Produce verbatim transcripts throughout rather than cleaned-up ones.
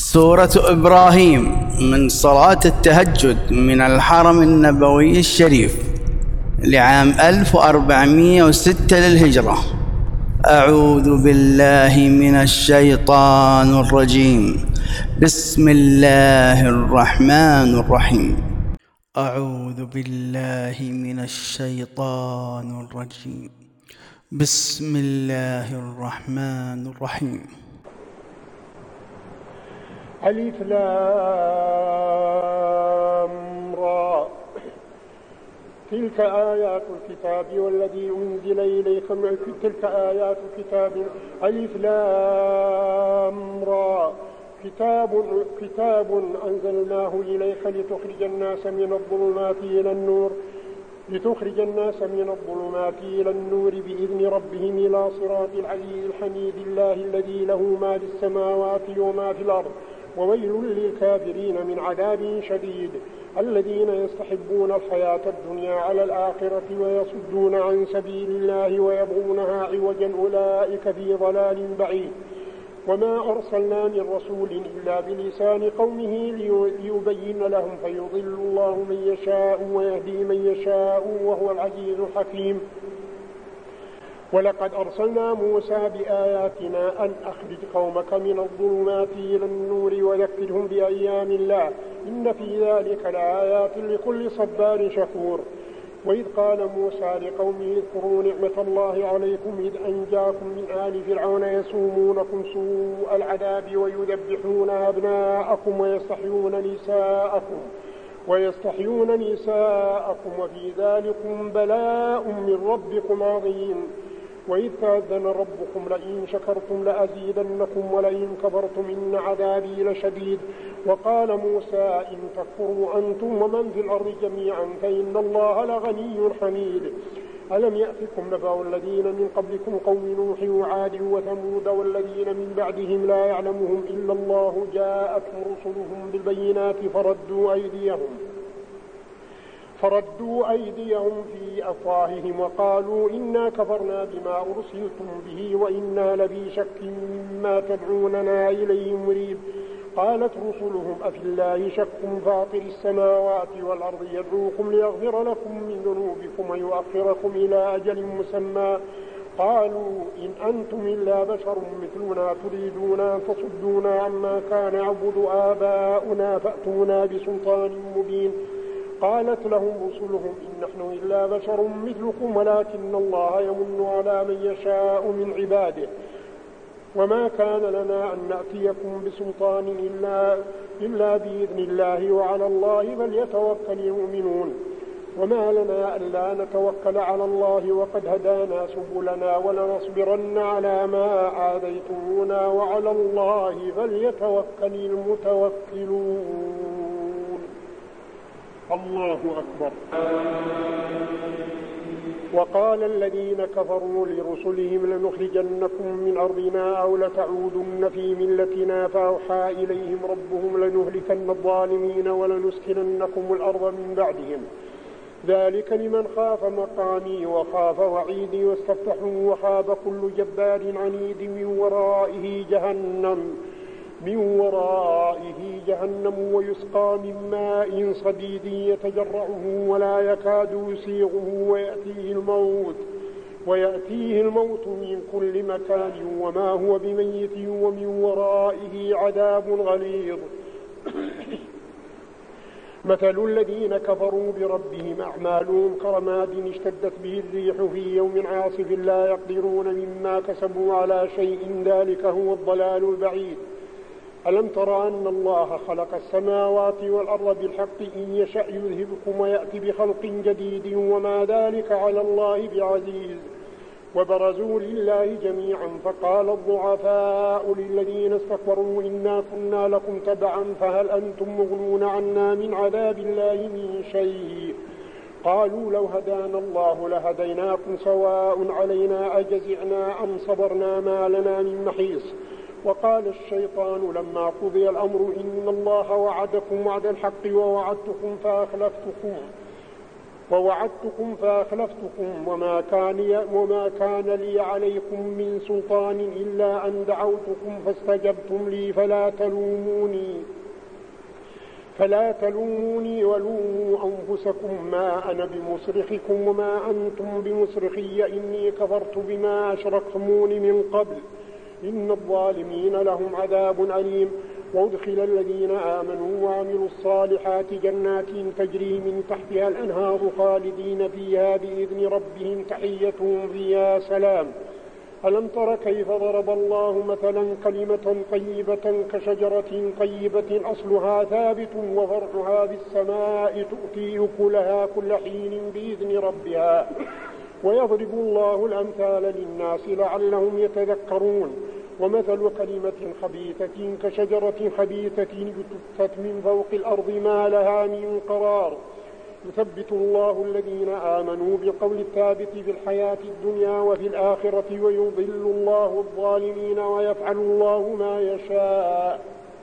سورة إبراهيم من صلاة التهجد من الحرم النبوي الشريف لعام ألف وأربعمائة وستة للهجرة. أعوذ بالله من الشيطان الرجيم. بسم الله الرحمن الرحيم. أعوذ بالله من الشيطان الرجيم. بسم الله الرحمن الرحيم. ألف لام را تلك آيات الكتاب والذي أنزل إليك تلك آيات الكتاب. ألف لام را كتاب كتاب أنزلناه إليك لتخرج الناس من الظلمات إلى النور لتخرج الناس من الظلمات إلى النور بإذن ربهم إلى صراط العزيز الحميد الله الذي له ما في السماوات وما في الأرض وويل للكافرين من عذاب شديد الذين يستحبون الحياة الدنيا على الآخرة ويصدون عن سبيل الله ويبغونها عوجا أولئك في ضلال بعيد. وما أرسلنا من رسول إلا بلسان قومه ليبين لهم فيضل الله من يشاء ويهدي من يشاء وهو العزيز الحكيم. ولقد أرسلنا موسى بآياتنا أن أخرج قومك من الظلمات إلى النور وذكرهم بأيام الله إن في ذلك لآيات لكل صبار شكور. وإذ قال موسى لقومه اذكروا نعمة الله عليكم إذ أنجاكم من آل فرعون يسومونكم سوء العذاب ويذبحون أبناءكم ويستحيون نساءكم ويستحيون نساءكم وفي ذلكم بلاء من ربكم عظيم. وإذ تأذن ربكم لئن شكرتم لأزيدنكم ولئن كفرتم إن عذابي لشديد. وقال موسى إن تكفروا أنتم ومن في الأرض جميعا فإن الله لغني حميد. ألم يأتكم نبأ الذين من قبلكم قوم نوح وعاد وثمود والذين من بعدهم لا يعلمهم إلا الله جاءتهم رسلهم بالبينات فردوا أيديهم فردوا أيديهم في أفواههم وقالوا إنا كفرنا بما أرسلتم به وإنا لفي شك مما تدعوننا إليه مريب. قالت رسلهم أفي الله شك فاطر السماوات والأرض يدعوكم ليغفر لكم من ذنوبكم ويؤخركم إلى أجل مسمى. قالوا إن أنتم إلا بشر مثلنا تريدون أن تصدونا عما كان يعبد آباؤنا فأتونا بسلطان مبين. قالت لهم رسلهم إن نحن إلا بشر مثلكم ولكن الله يمن على من يشاء من عباده وما كان لنا أن نأتيكم بسلطان إلا, إلا بإذن الله وعلى الله فليتوكل المؤمنون. وما لنا ألا نتوكل على الله وقد هدانا سبلنا ولنصبرن على ما آذيتمونا وعلى الله فليتوكل المتوكلون. الله أكبر. وقال الذين كفروا لرسلهم لنخرجنكم من أرضنا أو لتعودن في ملتنا فأوحى إليهم ربهم لنهلكن الظالمين ولنسكننكم الأرض من بعدهم ذلك لمن خاف مقامي وخاف وعيدي واستفتحوا وخاب كل جبار عنيد من ورائه جهنم من ورائه جهنم ويسقى من ماء صديد يتجرعه ولا يكاد يسيغه ويأتيه الموت ويأتيه الموت من كل مكان وما هو بميت ومن ورائه عذاب غليظ. مثل الذين كفروا بربهم أعمالهم كرماد اشتدت به الريح في يوم عاصف لا يقدرون مما كسبوا على شيء ذلك هو الضلال البعيد. ألم تر أن الله خلق السماوات والأرض بالحق إن يشأ يذهبكم ويأتي بخلق جديد وما ذلك على الله بعزيز. وبرزوا لله جميعا فقال الضعفاء للذين استكبروا إنا كنا لكم تبعا فهل أنتم مغنون عنا من عذاب الله من شيء. قالوا لو هدانا الله لهديناكم سواء علينا أجزعنا أم صبرنا ما لنا من محيص. وقال الشيطان لما قضي الأمر إن الله وعدكم وعد الحق ووعدتكم فأخلفتكم ووعدتكم فأخلفتكم وما كان, وما كان لي عليكم من سلطان إلا أن دعوتكم فاستجبتم لي فلا تلوموني فلا تلوموني ولوموا أنفسكم ما أنا بمصرخكم وما أنتم بمصرخي إني كفرت بما أشركتمون من قبل إن الظالمين لهم عذاب أليم. وأدخل الذين آمنوا وعملوا الصالحات جنات تجري من تحتها الأنهار خالدين فيها بإذن ربهم تحيتهم فيها سلام. ألم تر كيف ضرب الله مثلا كلمة طيبة كشجرة طيبة أصلها ثابت وفرعها في السماء تؤتي أكلها كل حين بإذن ربها ويضرب الله الأمثال للناس لعلهم يتذكرون. ومثل كلمة خبيثة كشجرة خبيثة اجتثت من فوق الأرض ما لها من قرار يثبت الله الذين آمنوا بالقول الثابت في الحياة الدنيا وفي الآخرة ويضل الله الظالمين ويفعل الله ما يشاء.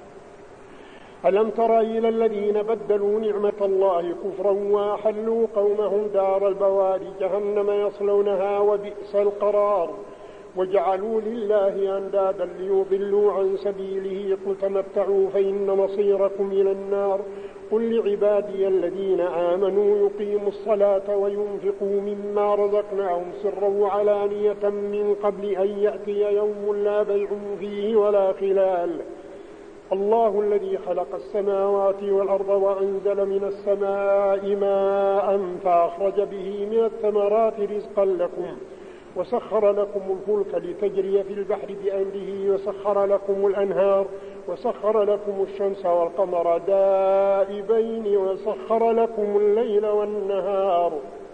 ألم تر إلى الذين بدلوا نعمة الله كفرا وأحلوا قومهم دار البوار جهنم يصلونها وبئس القرار وجعلوا لله أندادا ليضلوا عن سبيله قل تمتعوا فإن مصيركم إلى النار. قل لعبادي الذين آمنوا يقيموا الصلاة وينفقوا مما رزقناهم سرا وعلانية من قبل أن يأتي يوم لا بيع فيه ولا خلال. الله الذي خلق السماوات والأرض وأنزل من السماء ماء فأخرج به من الثمرات رزقا لكم وسخر لكم الفلك لتجري في البحر بأمره وسخر لكم الأنهار وسخر لكم الشمس والقمر دائبين وسخر لكم الليل والنهار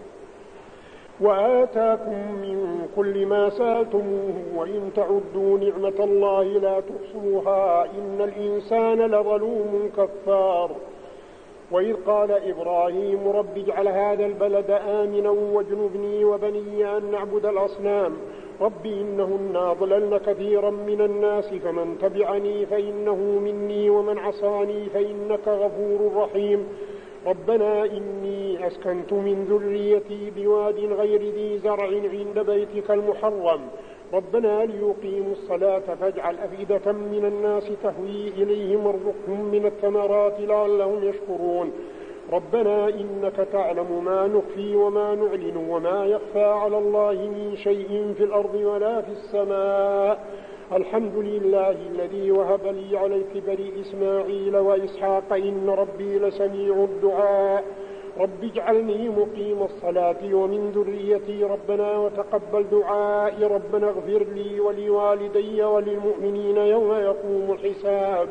وآتاكم من كل ما سألتموه وإن تعدوا نعمة الله لا تحصوها إن الإنسان لظلوم كفار. وإذ قال إبراهيم رب اجعل هذا البلد آمنا واجنبني وبني أن نعبد الأصنام رب إنهن أضللن كثيرا من الناس فمن تبعني فإنه مني ومن عصاني فإنك غفور رحيم. ربنا إني أسكنت من ذريتي بواد غير ذي زرع عند بيتك المحرم ربنا ليقيموا الصلاة فاجعل أفئدة من الناس تهوي إليهم وارزقهم من الثمرات لعلهم يشكرون. ربنا إنك تعلم ما نخفي وما نعلن وما يخفى على الله من شيء في الأرض ولا في السماء. الحمد لله الذي وهب لي على الكبر إسماعيل وإسحاق إن ربي لسميع الدعاء. رب اجعلني مقيم الصلاة ومن ذريتي ربنا وتقبل دعائي ربنا اغفر لي ولوالدي وللمؤمنين يوم يقوم الحساب.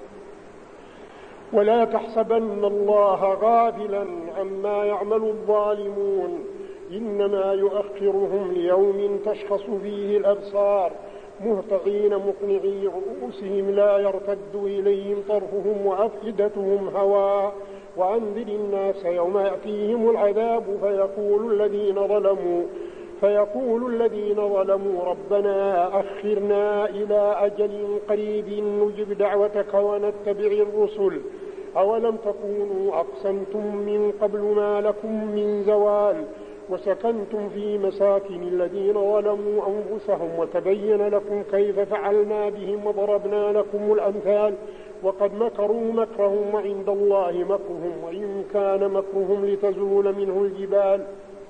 ولا تحسبن الله غافلا عما يعمل الظالمون إنما يؤخرهم ليوم تشخص فيه الأبصار مهطعين مقنعي رؤوسهم لا يرتد إليهم طرفهم وأفئدتهم هواء. وأنذر الناس يوم يأتيهم العذاب فيقول الذين ظلموا فيقول الذين ظلموا ربنا أخرنا إلى أجل قريب نجب دعوتك ونتبع الرسل أولم تكونوا أقسمتم من قبل ما لكم من زوال وسكنتم في مساكن الذين ظلموا أنفسهم وتبين لكم كيف فعلنا بهم وضربنا لكم الأمثال وقد مكروا مكرهم وعند الله مكرهم وإن كان مكرهم لتزول منه الجبال.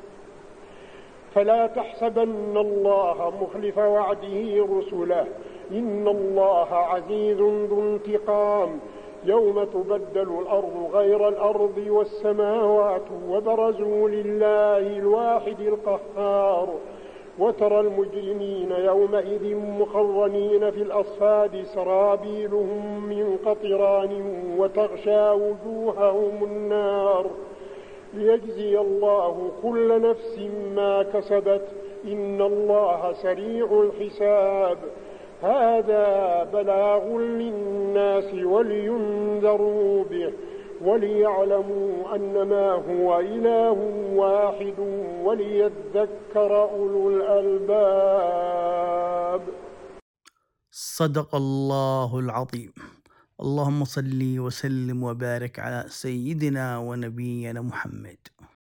فلا تحسبن الله مخلف وعده رسله إن الله عزيز ذو انتقام. يوم تبدل الأرض غير الأرض والسماوات وبرزوا لله الواحد القهار وترى المجرمين يومئذ مخرنين في الأصفاد سرابيلهم من قطران وتغشى وجوههم النار ليجزي الله كل نفس ما كسبت إن الله سريع الحساب. هذا بلاغ للناس ولينذروا به وليعلموا أنما هو إله واحد وليذكر أولو الألباب. صدق الله العظيم. اللهم صل وسلم وبارك على سيدنا ونبينا محمد.